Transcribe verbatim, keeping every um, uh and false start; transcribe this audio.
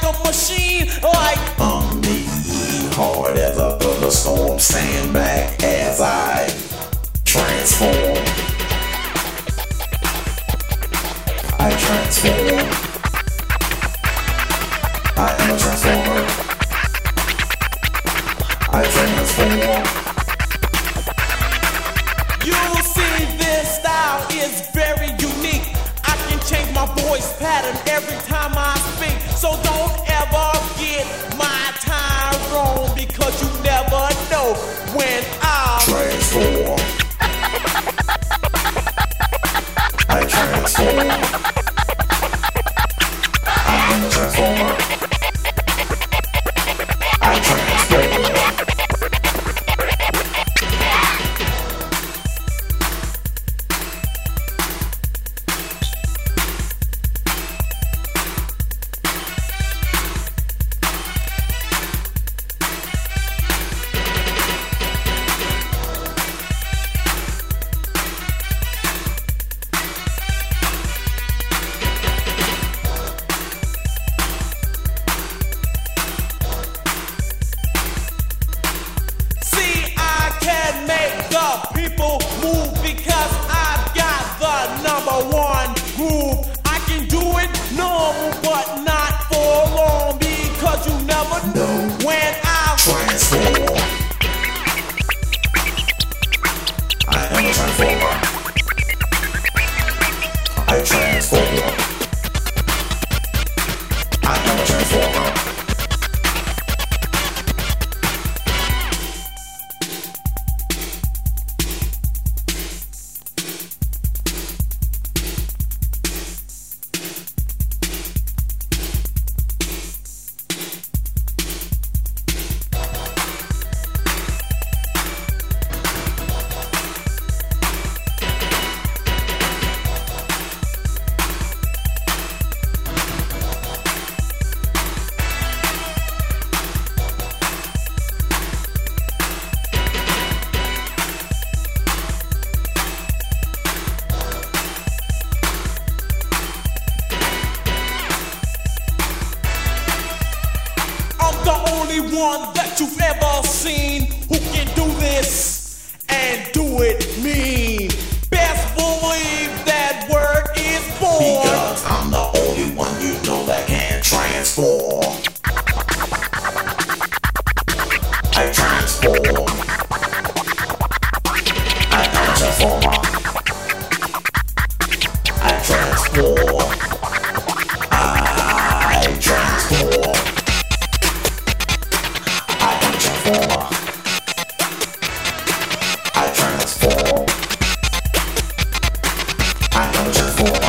a machine, like I'm me, hard as a thunderstorm. Stand back as I transform. I transform. I am a transformer. I transform. you see this style is very unique. I can change my voice pattern every time I speak. So don't ever get my time wrong, because you never know when I'll Transform. I transform. I am a transformer. I transform. See, I can make the people move because I've got the number one groove. I can do it normal, but not for long, because you never know when I'll Transform. I am a transformer. I transform. I am a transformer. I'm the only one that you've ever seen who can do this and do it mean. Best believe that word is born. Because I'm the only one you know that can transform. I transform. I am a transformer. I transform. I transform. I am a transformer. I transform. I am a transformer.